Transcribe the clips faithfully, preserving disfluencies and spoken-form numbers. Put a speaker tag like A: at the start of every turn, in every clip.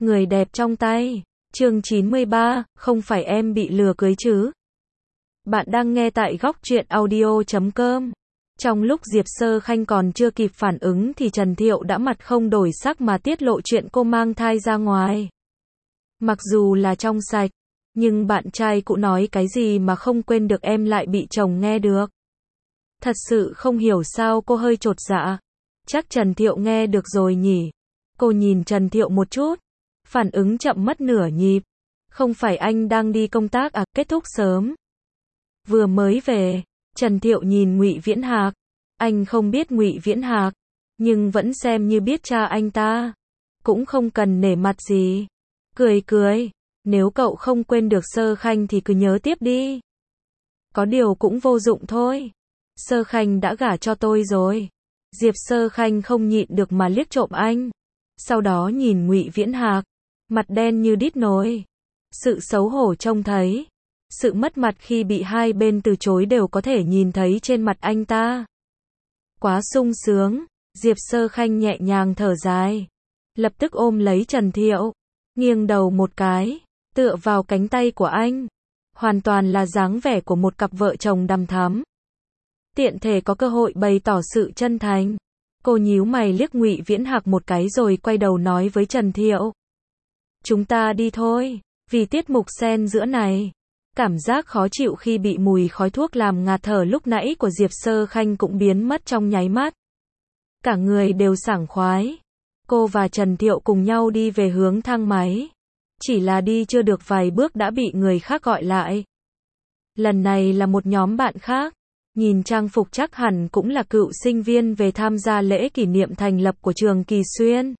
A: Người đẹp trong tay. Chương chín mươi ba, không phải em bị lừa cưới chứ? Bạn đang nghe tại góc truyện audio chấm com. Trong lúc Diệp Sơ Khanh còn chưa kịp phản ứng thì Trần Thiệu đã mặt không đổi sắc mà tiết lộ chuyện cô mang thai ra ngoài. Mặc dù là trong sạch, nhưng bạn trai cũ nói cái gì mà không quên được em lại bị chồng nghe được. Thật sự không hiểu sao cô hơi chột dạ. Chắc Trần Thiệu nghe được rồi nhỉ? Cô nhìn Trần Thiệu một chút. Phản ứng chậm mất nửa nhịp. Không phải anh đang đi công tác à, kết thúc sớm. Vừa mới về, Trần Thiệu nhìn Ngụy Viễn Hạc. Anh không biết Ngụy Viễn Hạc, nhưng vẫn xem như biết cha anh ta. Cũng không cần nể mặt gì. Cười cười, nếu cậu không quên được Sơ Khanh thì cứ nhớ tiếp đi. Có điều cũng vô dụng thôi. Sơ Khanh đã gả cho tôi rồi. Diệp Sơ Khanh không nhịn được mà liếc trộm anh. Sau đó nhìn Ngụy Viễn Hạc, mặt đen như đít nồi. Sự xấu hổ trông thấy, sự mất mặt khi bị hai bên từ chối đều có thể nhìn thấy trên mặt anh ta. Quá sung sướng, Diệp Sơ Khanh nhẹ nhàng thở dài. Lập tức ôm lấy Trần Thiệu, nghiêng đầu một cái, tựa vào cánh tay của anh. Hoàn toàn là dáng vẻ của một cặp vợ chồng đằm thắm. Tiện thể có cơ hội bày tỏ sự chân thành. Cô nhíu mày liếc Ngụy Viễn Hạc một cái rồi quay đầu nói với Trần Thiệu. Chúng ta đi thôi, vì tiết mục xen giữa này. Cảm giác khó chịu khi bị mùi khói thuốc làm ngạt thở lúc nãy của Diệp Sơ Khanh cũng biến mất trong nháy mắt. Cả người đều sảng khoái. Cô và Trần Thiệu cùng nhau đi về hướng thang máy. Chỉ là đi chưa được vài bước đã bị người khác gọi lại. Lần này là một nhóm bạn khác. Nhìn trang phục chắc hẳn cũng là cựu sinh viên về tham gia lễ kỷ niệm thành lập của trường Kỳ Xuyên.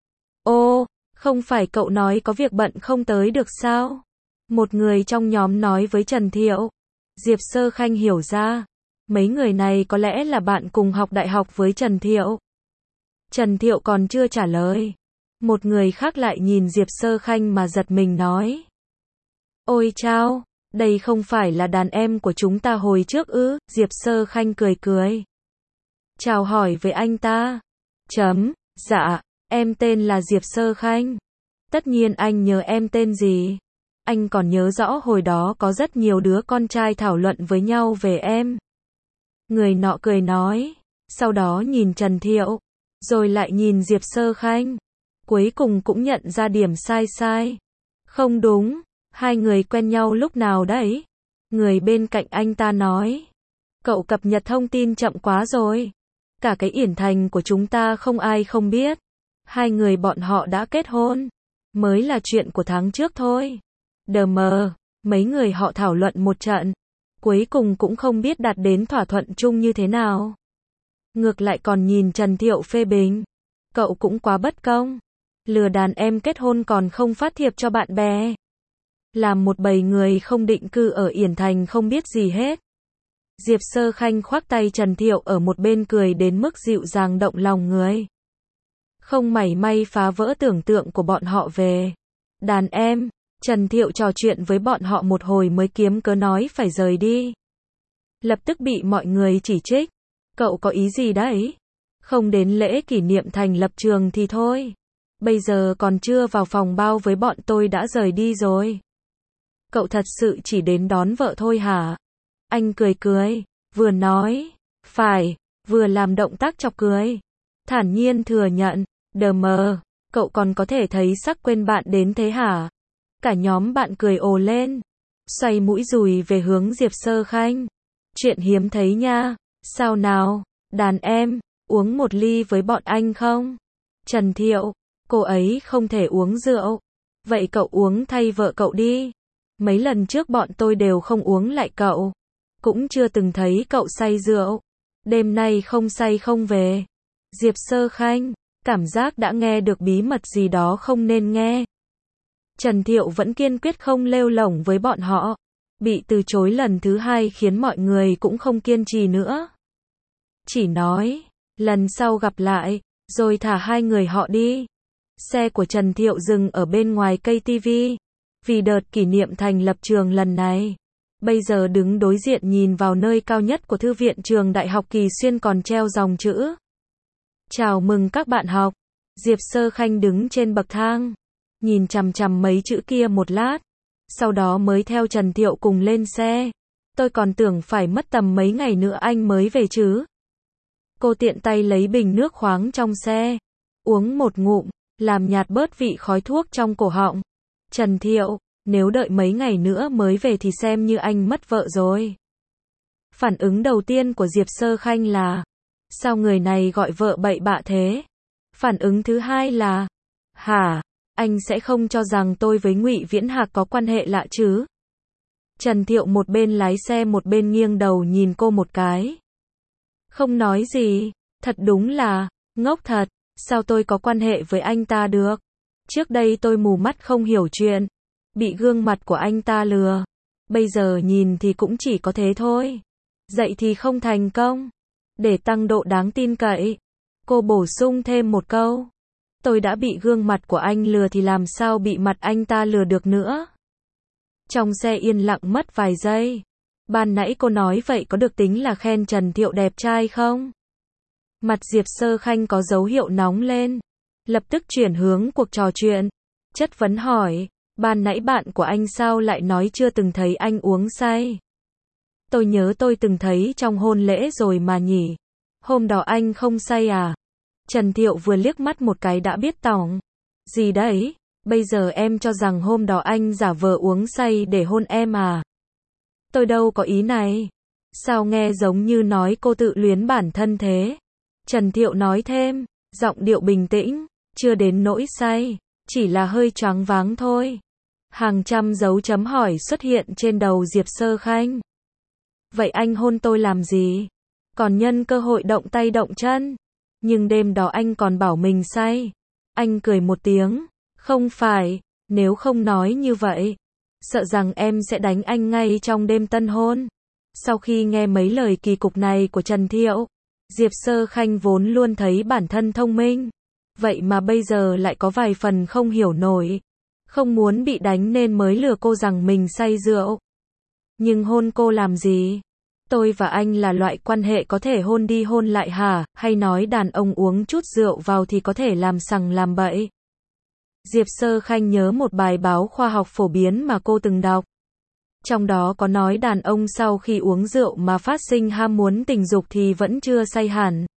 A: Ô, không phải cậu nói có việc bận không tới được sao? Một người trong nhóm nói với Trần Thiệu. Diệp Sơ Khanh hiểu ra. Mấy người này có lẽ là bạn cùng học đại học với Trần Thiệu. Trần Thiệu còn chưa trả lời. Một người khác lại nhìn Diệp Sơ Khanh mà giật mình nói. Ôi chao! Đây không phải là đàn em của chúng ta hồi trước ư? Diệp Sơ Khanh cười cười. Chào hỏi với anh ta. Chấm, dạ, em tên là Diệp Sơ Khanh. Tất nhiên anh nhớ em tên gì. Anh còn nhớ rõ hồi đó có rất nhiều đứa con trai thảo luận với nhau về em. Người nọ cười nói. Sau đó nhìn Trần Thiệu. Rồi lại nhìn Diệp Sơ Khanh. Cuối cùng cũng nhận ra điểm sai sai. Không đúng. Hai người quen nhau lúc nào đấy? Người bên cạnh anh ta nói. Cậu cập nhật thông tin chậm quá rồi. Cả cái Yển Thành của chúng ta không ai không biết. Hai người bọn họ đã kết hôn. Mới là chuyện của tháng trước thôi. Đờ mờ, mấy người họ thảo luận một trận. Cuối cùng cũng không biết đạt đến thỏa thuận chung như thế nào. Ngược lại còn nhìn Trần Thiệu phê bình. Cậu cũng quá bất công. Lừa đàn em kết hôn còn không phát thiệp cho bạn bè. Làm một bầy người không định cư ở Yển Thành không biết gì hết. Diệp Sơ Khanh khoác tay Trần Thiệu ở một bên cười đến mức dịu dàng động lòng người. Không mảy may phá vỡ tưởng tượng của bọn họ về đàn em. Trần Thiệu trò chuyện với bọn họ một hồi mới kiếm cớ nói phải rời đi. Lập tức bị mọi người chỉ trích. Cậu có ý gì đấy? Không đến lễ kỷ niệm thành lập trường thì thôi. Bây giờ còn chưa vào phòng bao với bọn tôi đã rời đi rồi. Cậu thật sự chỉ đến đón vợ thôi hả? Anh cười cười, vừa nói, phải, vừa làm động tác chọc cười. Thản nhiên thừa nhận, đờ mờ, cậu còn có thể thấy sắc quên bạn đến thế hả? Cả nhóm bạn cười ồ lên, xoay mũi dùi về hướng Diệp Sơ Khanh. Chuyện hiếm thấy nha, sao nào, đàn em, uống một ly với bọn anh không? Trần Thiệu, cô ấy không thể uống rượu. Vậy cậu uống thay vợ cậu đi. Mấy lần trước bọn tôi đều không uống lại cậu. Cũng chưa từng thấy cậu say rượu. Đêm nay không say không về. Diệp Sơ Khanh, cảm giác đã nghe được bí mật gì đó không nên nghe. Trần Thiệu vẫn kiên quyết không lêu lổng với bọn họ. Bị từ chối lần thứ hai khiến mọi người cũng không kiên trì nữa. Chỉ nói, lần sau gặp lại, rồi thả hai người họ đi. Xe của Trần Thiệu dừng ở bên ngoài cây tivi. Vì đợt kỷ niệm thành lập trường lần này, bây giờ đứng đối diện nhìn vào nơi cao nhất của thư viện trường Đại học Kỳ Xuyên còn treo dòng chữ. Chào mừng các bạn học. Diệp Sơ Khanh đứng trên bậc thang. nhìn chằm chằm mấy chữ kia một lát, sau đó mới theo Trần Thiệu cùng lên xe. Tôi còn tưởng phải mất tầm mấy ngày nữa anh mới về chứ. Cô tiện tay lấy bình nước khoáng trong xe, uống một ngụm, làm nhạt bớt vị khói thuốc trong cổ họng. Trần Thiệu, nếu đợi mấy ngày nữa mới về thì xem như anh mất vợ rồi. Phản ứng đầu tiên của Diệp Sơ Khanh là, sao người này gọi vợ bậy bạ thế? Phản ứng thứ hai là, hả, anh sẽ không cho rằng tôi với Ngụy Viễn Hạc có quan hệ lạ chứ? Trần Thiệu một bên lái xe một bên nghiêng đầu nhìn cô một cái. Không nói gì, thật đúng là, ngốc thật, sao tôi có quan hệ với anh ta được? Trước đây tôi mù mắt không hiểu chuyện, bị gương mặt của anh ta lừa. Bây giờ nhìn thì cũng chỉ có thế thôi. Dậy thì không thành công. Để tăng độ đáng tin cậy, cô bổ sung thêm một câu. Tôi đã bị gương mặt của anh lừa thì làm sao bị mặt anh ta lừa được nữa? Trong xe yên lặng mất vài giây. Ban nãy cô nói vậy có được tính là khen Trần Thiệu đẹp trai không? Mặt Diệp Sơ Khanh có dấu hiệu nóng lên. Lập tức chuyển hướng cuộc trò chuyện. Chất vấn hỏi, ban nãy bạn của anh sao lại nói chưa từng thấy anh uống say? Tôi nhớ tôi từng thấy trong hôn lễ rồi mà nhỉ. Hôm đó anh không say à? Trần Thiệu vừa liếc mắt một cái đã biết tỏng. Gì đấy? Bây giờ em cho rằng hôm đó anh giả vờ uống say để hôn em à? Tôi đâu có ý này. Sao nghe giống như nói cô tự luyến bản thân thế? Trần Thiệu nói thêm, giọng điệu bình tĩnh, chưa đến nỗi say, chỉ là hơi choáng váng thôi. Hàng trăm dấu chấm hỏi xuất hiện trên đầu Diệp Sơ Khanh. Vậy anh hôn tôi làm gì? Còn nhân cơ hội động tay động chân. Nhưng đêm đó anh còn bảo mình say. Anh cười một tiếng. Không phải, nếu không nói như vậy, sợ rằng em sẽ đánh anh ngay trong đêm tân hôn. Sau khi nghe mấy lời kỳ cục này của Trần Thiệu, Diệp Sơ Khanh vốn luôn thấy bản thân thông minh. Vậy mà bây giờ lại có vài phần không hiểu nổi. Không muốn bị đánh nên mới lừa cô rằng mình say rượu. Nhưng hôn cô làm gì? Tôi và anh là loại quan hệ có thể hôn đi hôn lại hả? Hay nói đàn ông uống chút rượu vào thì có thể làm sằng làm bậy? Diệp Sơ Khanh nhớ một bài báo khoa học phổ biến mà cô từng đọc. Trong đó có nói đàn ông sau khi uống rượu mà phát sinh ham muốn tình dục thì vẫn chưa say hẳn.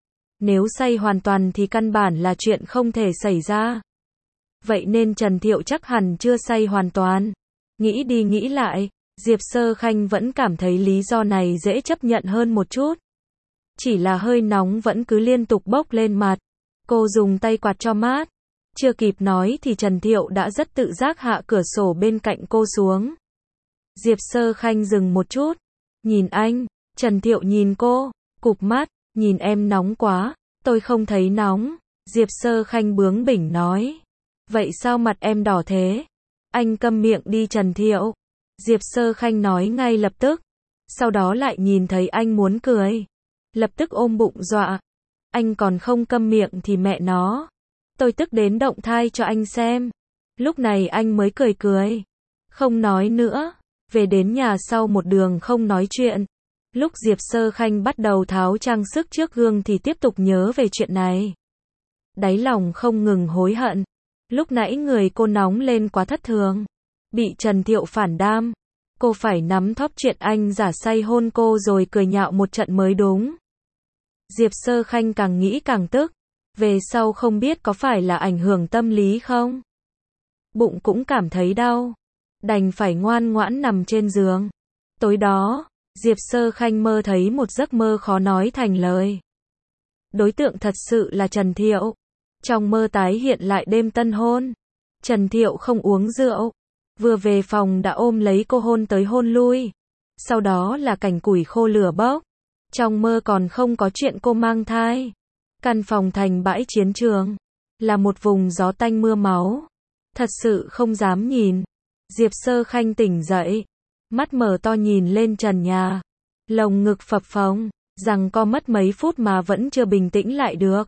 A: Nếu say hoàn toàn thì căn bản là chuyện không thể xảy ra. Vậy nên Trần Thiệu chắc hẳn chưa say hoàn toàn. Nghĩ đi nghĩ lại, Diệp Sơ Khanh vẫn cảm thấy lý do này dễ chấp nhận hơn một chút. Chỉ là hơi nóng vẫn cứ liên tục bốc lên mặt. Cô dùng tay quạt cho mát. Chưa kịp nói thì Trần Thiệu đã rất tự giác hạ cửa sổ bên cạnh cô xuống. Diệp Sơ Khanh dừng một chút. Nhìn anh. Trần Thiệu nhìn cô. Cụp mắt. Nhìn em nóng quá. Tôi không thấy nóng. Diệp Sơ Khanh bướng bỉnh nói. Vậy sao mặt em đỏ thế? Anh câm miệng đi Trần Thiệu. Diệp Sơ Khanh nói ngay lập tức. Sau đó lại nhìn thấy anh muốn cười. Lập tức ôm bụng dọa. Anh còn không câm miệng thì mẹ nó. Tôi tức đến động thai cho anh xem. Lúc này anh mới cười cười. Không nói nữa. Về đến nhà sau một đường không nói chuyện. Lúc Diệp Sơ Khanh bắt đầu tháo trang sức trước gương thì tiếp tục nhớ về chuyện này. Đáy lòng không ngừng hối hận. Lúc nãy người cô nóng lên quá thất thường. Bị Trần Thiệu phản đam. Cô phải nắm thóp chuyện anh giả say hôn cô rồi cười nhạo một trận mới đúng. Diệp Sơ Khanh càng nghĩ càng tức. Về sau không biết có phải là ảnh hưởng tâm lý không? Bụng cũng cảm thấy đau. Đành phải ngoan ngoãn nằm trên giường. Tối đó, Diệp Sơ Khanh mơ thấy một giấc mơ khó nói thành lời. Đối tượng thật sự là Trần Thiệu. Trong mơ tái hiện lại đêm tân hôn. Trần Thiệu không uống rượu. Vừa về phòng đã ôm lấy cô hôn tới hôn lui. Sau đó là cảnh củi khô lửa bốc. Trong mơ còn không có chuyện cô mang thai. Căn phòng thành bãi chiến trường. Là một vùng gió tanh mưa máu. Thật sự không dám nhìn. Diệp Sơ Khanh tỉnh dậy. Mắt mở to nhìn lên trần nhà. Lồng ngực phập phồng. Rằng co mất mấy phút mà vẫn chưa bình tĩnh lại được.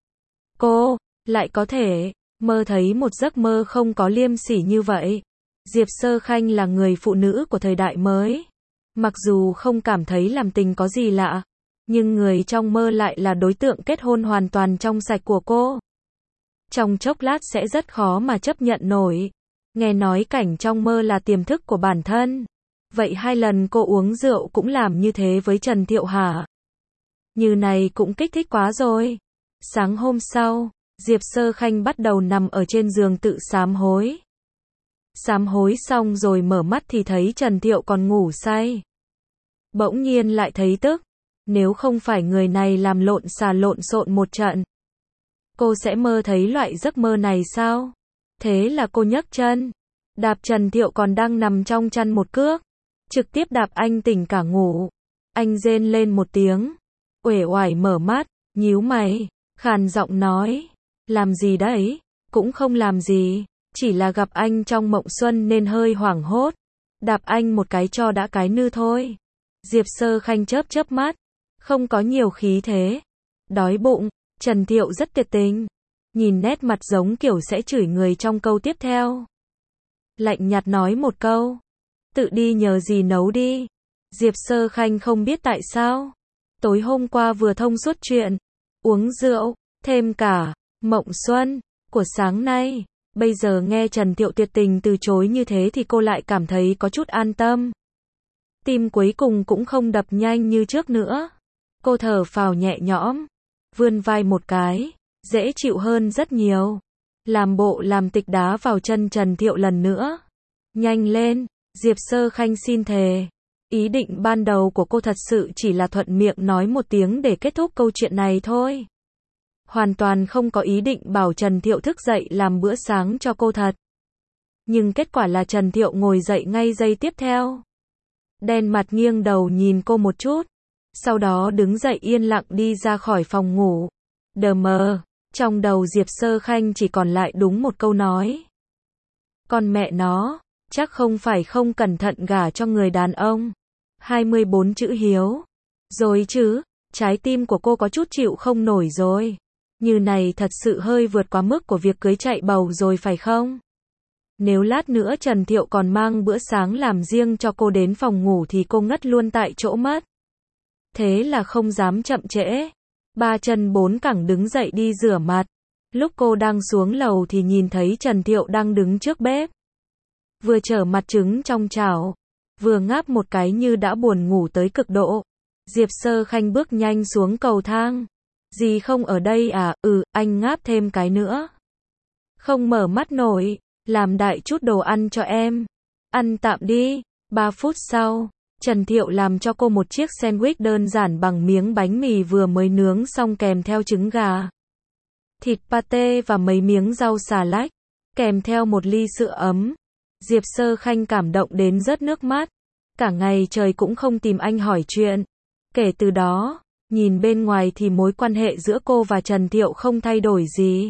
A: Cô, lại có thể, mơ thấy một giấc mơ không có liêm sỉ như vậy. Diệp Sơ Khanh là người phụ nữ của thời đại mới. Mặc dù không cảm thấy làm tình có gì lạ. Nhưng người trong mơ lại là đối tượng kết hôn hoàn toàn trong sạch của cô. Trong chốc lát sẽ rất khó mà chấp nhận nổi. Nghe nói cảnh trong mơ là tiềm thức của bản thân. Vậy hai lần cô uống rượu cũng làm như thế với Trần Thiệu hả? Như này cũng kích thích quá rồi. Sáng hôm sau, Diệp Sơ Khanh bắt đầu nằm ở trên giường tự sám hối. Sám hối xong rồi mở mắt thì thấy Trần Thiệu còn ngủ say. Bỗng nhiên lại thấy tức. Nếu không phải người này làm lộn xà lộn xộn một trận, cô sẽ mơ thấy loại giấc mơ này sao? Thế là cô nhấc chân, đạp Trần Thiệu còn đang nằm trong chăn một cước, trực tiếp đạp anh tỉnh cả ngủ. Anh rên lên một tiếng, uể oải mở mắt, nhíu mày, khàn giọng nói, làm gì đấy? Cũng không làm gì, chỉ là gặp anh trong mộng xuân nên hơi hoảng hốt, đạp anh một cái cho đã cái nư thôi. Diệp Sơ Khanh chớp chớp mắt, không có nhiều khí thế. Đói bụng, Trần Thiệu rất tuyệt tình, nhìn nét mặt giống kiểu sẽ chửi người trong câu tiếp theo. Lạnh nhạt nói một câu, tự đi nhờ gì nấu đi. Diệp Sơ Khanh không biết tại sao, tối hôm qua vừa thông suốt chuyện uống rượu, thêm cả mộng xuân của sáng nay, bây giờ nghe Trần Thiệu tuyệt tình từ chối như thế thì cô lại cảm thấy có chút an tâm. Tim cuối cùng cũng không đập nhanh như trước nữa. Cô thở phào nhẹ nhõm, vươn vai một cái, dễ chịu hơn rất nhiều. Làm bộ làm tịch đá vào chân Trần Thiệu lần nữa. Nhanh lên, Diệp Sơ Khanh xin thề. Ý định ban đầu của cô thật sự chỉ là thuận miệng nói một tiếng để kết thúc câu chuyện này thôi. Hoàn toàn không có ý định bảo Trần Thiệu thức dậy làm bữa sáng cho cô thật. Nhưng kết quả là Trần Thiệu ngồi dậy ngay giây tiếp theo. Đen mặt nghiêng đầu nhìn cô một chút. Sau đó đứng dậy yên lặng đi ra khỏi phòng ngủ. Đờ mờ, trong đầu Diệp Sơ Khanh chỉ còn lại đúng một câu nói. Con mẹ nó, chắc không phải không cẩn thận gả cho người đàn ông. hai mươi bốn chữ hiếu. Rồi chứ, trái tim của cô có chút chịu không nổi rồi. Như này thật sự hơi vượt quá mức của việc cưới chạy bầu rồi phải không? Nếu lát nữa Trần Thiệu còn mang bữa sáng làm riêng cho cô đến phòng ngủ thì cô ngất luôn tại chỗ mất. Thế là không dám chậm trễ. Ba chân bốn cẳng đứng dậy đi rửa mặt. Lúc cô đang xuống lầu thì nhìn thấy Trần Thiệu đang đứng trước bếp. Vừa chở mặt trứng trong chảo, vừa ngáp một cái như đã buồn ngủ tới cực độ. Diệp Sơ Khanh bước nhanh xuống cầu thang. Dì không ở đây à? Ừ, anh ngáp thêm cái nữa. Không mở mắt nổi, làm đại chút đồ ăn cho em. Ăn tạm đi. Ba phút sau, Trần Thiệu làm cho cô một chiếc sandwich đơn giản bằng miếng bánh mì vừa mới nướng xong kèm theo trứng gà, thịt pate và mấy miếng rau xà lách, kèm theo một ly sữa ấm. Diệp Sơ Khanh cảm động đến rớt nước mắt. Cả ngày trời cũng không tìm anh hỏi chuyện. Kể từ đó, nhìn bên ngoài thì mối quan hệ giữa cô và Trần Thiệu không thay đổi gì.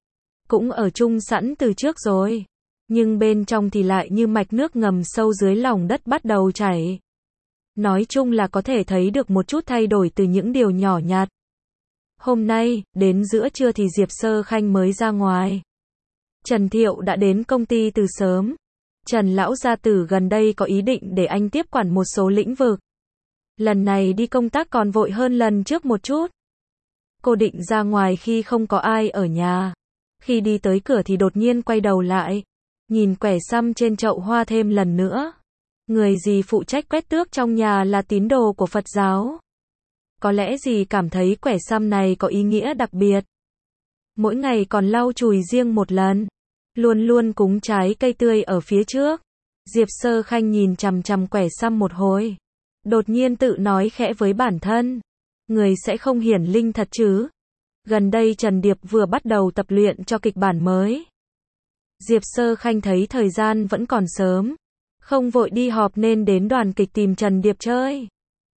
A: Cũng ở chung sẵn từ trước rồi. Nhưng bên trong thì lại như mạch nước ngầm sâu dưới lòng đất bắt đầu chảy. Nói chung là có thể thấy được một chút thay đổi từ những điều nhỏ nhặt. Hôm nay, đến giữa trưa thì Diệp Sơ Khanh mới ra ngoài. Trần Thiệu đã đến công ty từ sớm. Trần lão gia tử gần đây có ý định để anh tiếp quản một số lĩnh vực. Lần này đi công tác còn vội hơn lần trước một chút. Cô định ra ngoài khi không có ai ở nhà. Khi đi tới cửa thì đột nhiên quay đầu lại. Nhìn quẻ săm trên chậu hoa thêm lần nữa. Người dì phụ trách quét tước trong nhà là tín đồ của Phật giáo. Có lẽ dì cảm thấy quẻ săm này có ý nghĩa đặc biệt. Mỗi ngày còn lau chùi riêng một lần. Luôn luôn cúng trái cây tươi ở phía trước. Diệp Sơ Khanh nhìn chằm chằm quẻ săm một hồi. Đột nhiên tự nói khẽ với bản thân. Người sẽ không hiển linh thật chứ. Gần đây Trần Điệp vừa bắt đầu tập luyện cho kịch bản mới. Diệp Sơ Khanh thấy thời gian vẫn còn sớm. Không vội đi họp nên đến đoàn kịch tìm Trần Điệp chơi.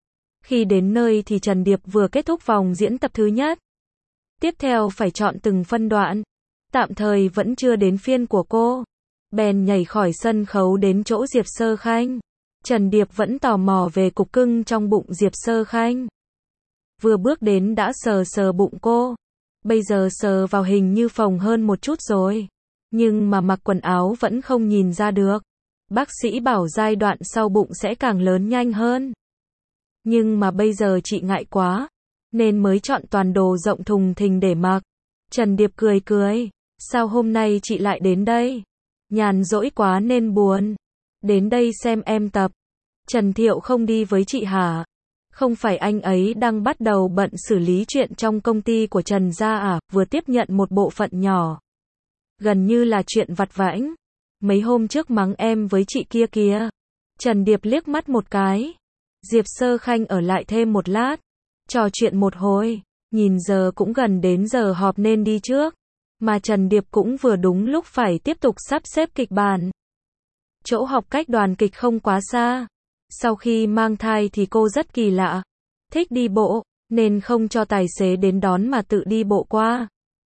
A: Khi đến nơi thì Trần Điệp vừa kết thúc vòng diễn tập thứ nhất. Tiếp theo phải chọn từng phân đoạn. Tạm thời vẫn chưa đến phiên của cô. Bèn nhảy khỏi sân khấu đến chỗ Diệp Sơ Khanh. Trần Điệp vẫn tò mò về cục cưng trong bụng Diệp Sơ Khanh. Vừa bước đến đã sờ sờ bụng cô. Bây giờ sờ vào hình như phồng hơn một chút rồi. Nhưng mà mặc quần áo vẫn không nhìn ra được. Bác sĩ bảo giai đoạn sau bụng sẽ càng lớn nhanh hơn. Nhưng mà bây giờ chị ngại quá. Nên mới chọn toàn đồ rộng thùng thình để mặc. Trần Điệp cười cười. Sao hôm nay chị lại đến đây? Nhàn rỗi quá nên buồn. Đến đây xem em tập. Trần Thiệu không đi với chị hả? Không phải anh ấy đang bắt đầu bận xử lý chuyện trong công ty của Trần gia à, vừa tiếp nhận một bộ phận nhỏ. Gần như là chuyện vặt vãnh. Mấy hôm trước mắng em với chị kia kìa. Trần Điệp liếc mắt một cái. Diệp Sơ Khanh ở lại thêm một lát. Trò chuyện một hồi. Nhìn giờ cũng gần đến giờ họp nên đi trước. Mà Trần Điệp cũng vừa đúng lúc phải tiếp tục sắp xếp kịch bản. Chỗ học cách đoàn kịch không quá xa. Sau khi mang thai thì cô rất kỳ lạ. Thích đi bộ, nên không cho tài xế đến đón mà tự đi bộ qua.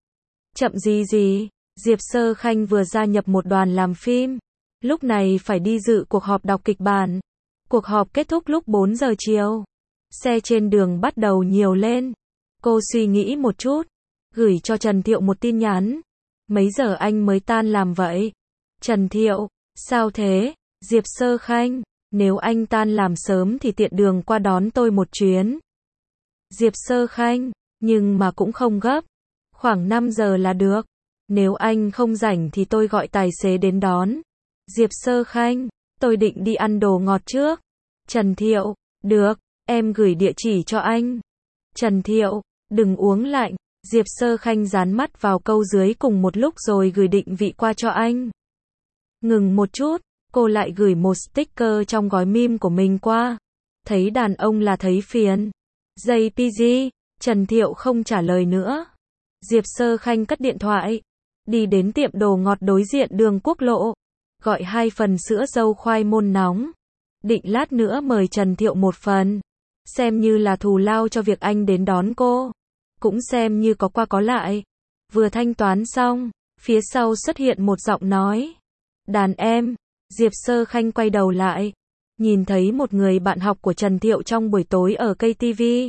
A: Chậm gì gì, Diệp Sơ Khanh vừa gia nhập một đoàn làm phim. Lúc này phải đi dự cuộc họp đọc kịch bản. Cuộc họp kết thúc lúc bốn giờ chiều. Xe trên đường bắt đầu nhiều lên. Cô suy nghĩ một chút. Gửi cho Trần Thiệu một tin nhắn. Mấy giờ anh mới tan làm vậy? Trần Thiệu, sao thế? Diệp Sơ Khanh, nếu anh tan làm sớm thì tiện đường qua đón tôi một chuyến. Diệp Sơ Khanh, nhưng mà cũng không gấp. Khoảng năm giờ là được. Nếu anh không rảnh thì tôi gọi tài xế đến đón. Diệp Sơ Khanh, tôi định đi ăn đồ ngọt trước. Trần Thiệu, được, em gửi địa chỉ cho anh. Trần Thiệu, đừng uống lạnh. Diệp Sơ Khanh dán mắt vào câu dưới cùng một lúc rồi gửi định vị qua cho anh. Ngừng một chút, cô lại gửi một sticker trong gói meme của mình qua. Thấy đàn ông là thấy phiền. gi pê giê, Trần Thiệu không trả lời nữa. Diệp Sơ Khanh cất điện thoại. Đi đến tiệm đồ ngọt đối diện đường quốc lộ. Gọi hai phần sữa dâu khoai môn nóng. Định lát nữa mời Trần Thiệu một phần. Xem như là thù lao cho việc anh đến đón cô. Cũng xem như có qua có lại. Vừa thanh toán xong, phía sau xuất hiện một giọng nói. Đàn em. Diệp Sơ Khanh quay đầu lại. Nhìn thấy một người bạn học của Trần Thiệu trong buổi tối ở cây ti vi.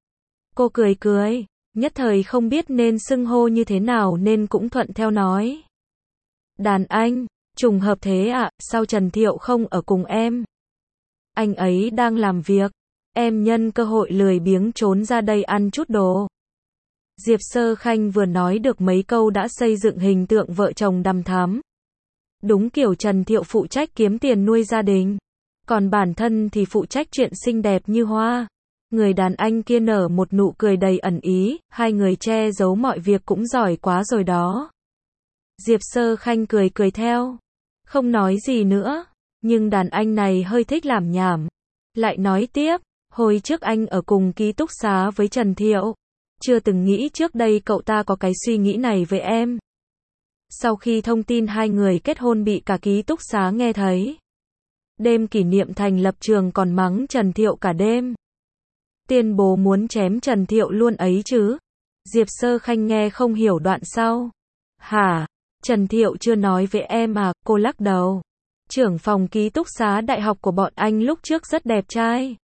A: Cô cười cười. Nhất thời không biết nên xưng hô như thế nào nên cũng thuận theo nói. Đàn anh, trùng hợp thế ạ, à, sao Trần Thiệu không ở cùng em? Anh ấy đang làm việc. Em nhân cơ hội lười biếng trốn ra đây ăn chút đồ. Diệp Sơ Khanh vừa nói được mấy câu đã xây dựng hình tượng vợ chồng đằm thắm. Đúng kiểu Trần Thiệu phụ trách kiếm tiền nuôi gia đình. Còn bản thân thì phụ trách chuyện xinh đẹp như hoa. Người đàn anh kia nở một nụ cười đầy ẩn ý, hai người che giấu mọi việc cũng giỏi quá rồi đó. Diệp Sơ Khanh cười cười theo. Không nói gì nữa, nhưng đàn anh này hơi thích làm nhảm. Lại nói tiếp, hồi trước anh ở cùng ký túc xá với Trần Thiệu. Chưa từng nghĩ trước đây cậu ta có cái suy nghĩ này với em. Sau khi thông tin hai người kết hôn bị cả ký túc xá nghe thấy. Đêm kỷ niệm thành lập trường còn mắng Trần Thiệu cả đêm. Tuyên bố muốn chém Trần Thiệu luôn ấy chứ. Diệp Sơ Khanh nghe không hiểu đoạn sau. Hả? Trần Thiệu chưa nói với em à? Cô lắc đầu. Trưởng phòng ký túc xá đại học của bọn anh lúc trước rất đẹp trai.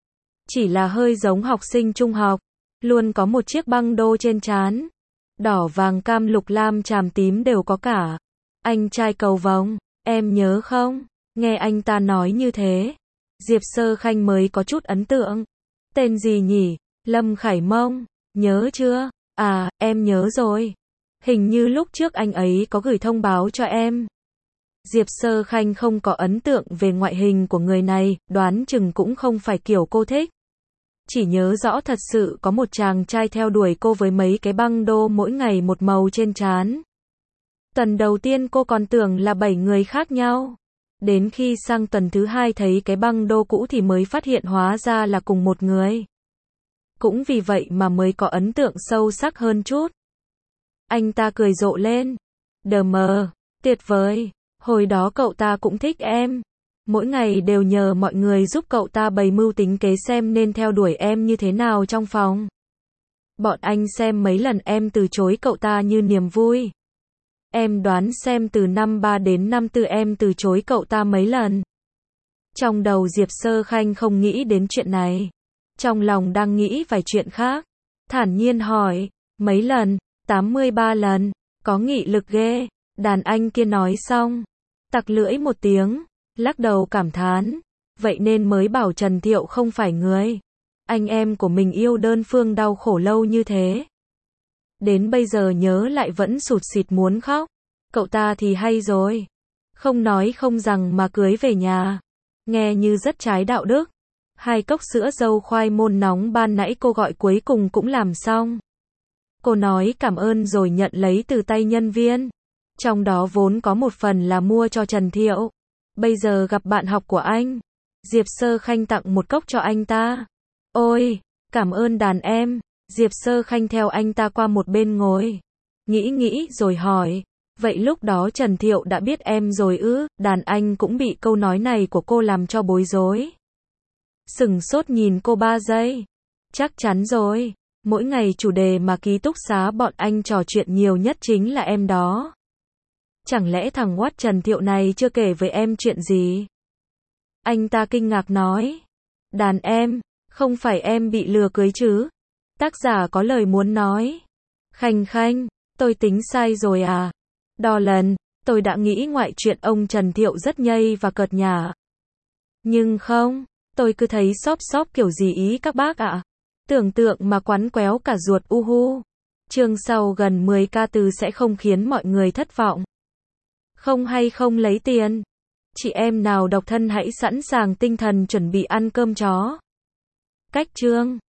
A: Chỉ là hơi giống học sinh trung học. Luôn có một chiếc băng đô trên trán. Đỏ vàng cam lục lam tràm tím đều có cả. Anh trai cầu vồng, em nhớ không? Nghe anh ta nói như thế. Diệp Sơ Khanh mới có chút ấn tượng. Tên gì nhỉ? Lâm Khải Mông. Nhớ chưa? À, em nhớ rồi. Hình như lúc trước anh ấy có gửi thông báo cho em. Diệp Sơ Khanh không có ấn tượng về ngoại hình của người này, đoán chừng cũng không phải kiểu cô thích. Chỉ nhớ rõ thật sự có một chàng trai theo đuổi cô với mấy cái băng đô mỗi ngày một màu trên trán. Tuần đầu tiên cô còn tưởng là bảy người khác nhau. Đến khi sang tuần thứ hai thấy cái băng đô cũ thì mới phát hiện hóa ra là cùng một người. Cũng vì vậy mà mới có ấn tượng sâu sắc hơn chút. Anh ta cười rộ lên. Đờ mờ, tuyệt vời. Hồi đó cậu ta cũng thích em. Mỗi ngày đều nhờ mọi người giúp cậu ta bày mưu tính kế xem nên theo đuổi em như thế nào trong phòng. Bọn anh xem mấy lần em từ chối cậu ta như niềm vui. Em đoán xem từ năm ba đến năm tư em từ chối cậu ta mấy lần. Trong đầu Diệp Sơ Khanh không nghĩ đến chuyện này. Trong lòng đang nghĩ vài chuyện khác. Thản nhiên hỏi, mấy lần? tám mươi ba lần. Có nghị lực ghê. Đàn anh kia nói xong. Tặc lưỡi một tiếng. Lắc đầu cảm thán. Vậy nên mới bảo Trần Thiệu không phải người anh em của mình yêu đơn phương đau khổ lâu như thế. Đến bây giờ nhớ lại vẫn sụt sịt muốn khóc. Cậu ta thì hay rồi. Không nói không rằng mà cưới về nhà. Nghe như rất trái đạo đức. Hai cốc sữa dâu khoai môn nóng ban nãy cô gọi cuối cùng cũng làm xong. Cô nói cảm ơn rồi nhận lấy từ tay nhân viên. Trong đó vốn có một phần là mua cho Trần Thiệu. Bây giờ gặp bạn học của anh. Diệp Sơ Khanh tặng một cốc cho anh ta. Ôi, cảm ơn đàn em. Diệp Sơ Khanh theo anh ta qua một bên ngồi. Nghĩ nghĩ rồi hỏi. Vậy lúc đó Trần Thiệu đã biết em rồi ư? Đàn anh cũng bị câu nói này của cô làm cho bối rối. Sửng sốt nhìn cô ba giây. Chắc chắn rồi. Mỗi ngày chủ đề mà ký túc xá bọn anh trò chuyện nhiều nhất chính là em đó. Chẳng lẽ thằng Watt Trần Thiệu này chưa kể với em chuyện gì? Anh ta kinh ngạc nói. Đàn em, không phải em bị lừa cưới chứ? Tác giả có lời muốn nói. Khanh Khanh, tôi tính sai rồi à? Đo lần, tôi đã nghĩ ngoại chuyện ông Trần Thiệu rất nhây và cợt nhả. Nhưng không, tôi cứ thấy xóp xóp kiểu gì ý các bác ạ. À? Tưởng tượng mà quắn quéo cả ruột uhu. Chương sau gần mười ca từ sẽ không khiến mọi người thất vọng. Không hay không lấy tiền. Chị em nào độc thân hãy sẵn sàng tinh thần chuẩn bị ăn cơm chó. Cách chương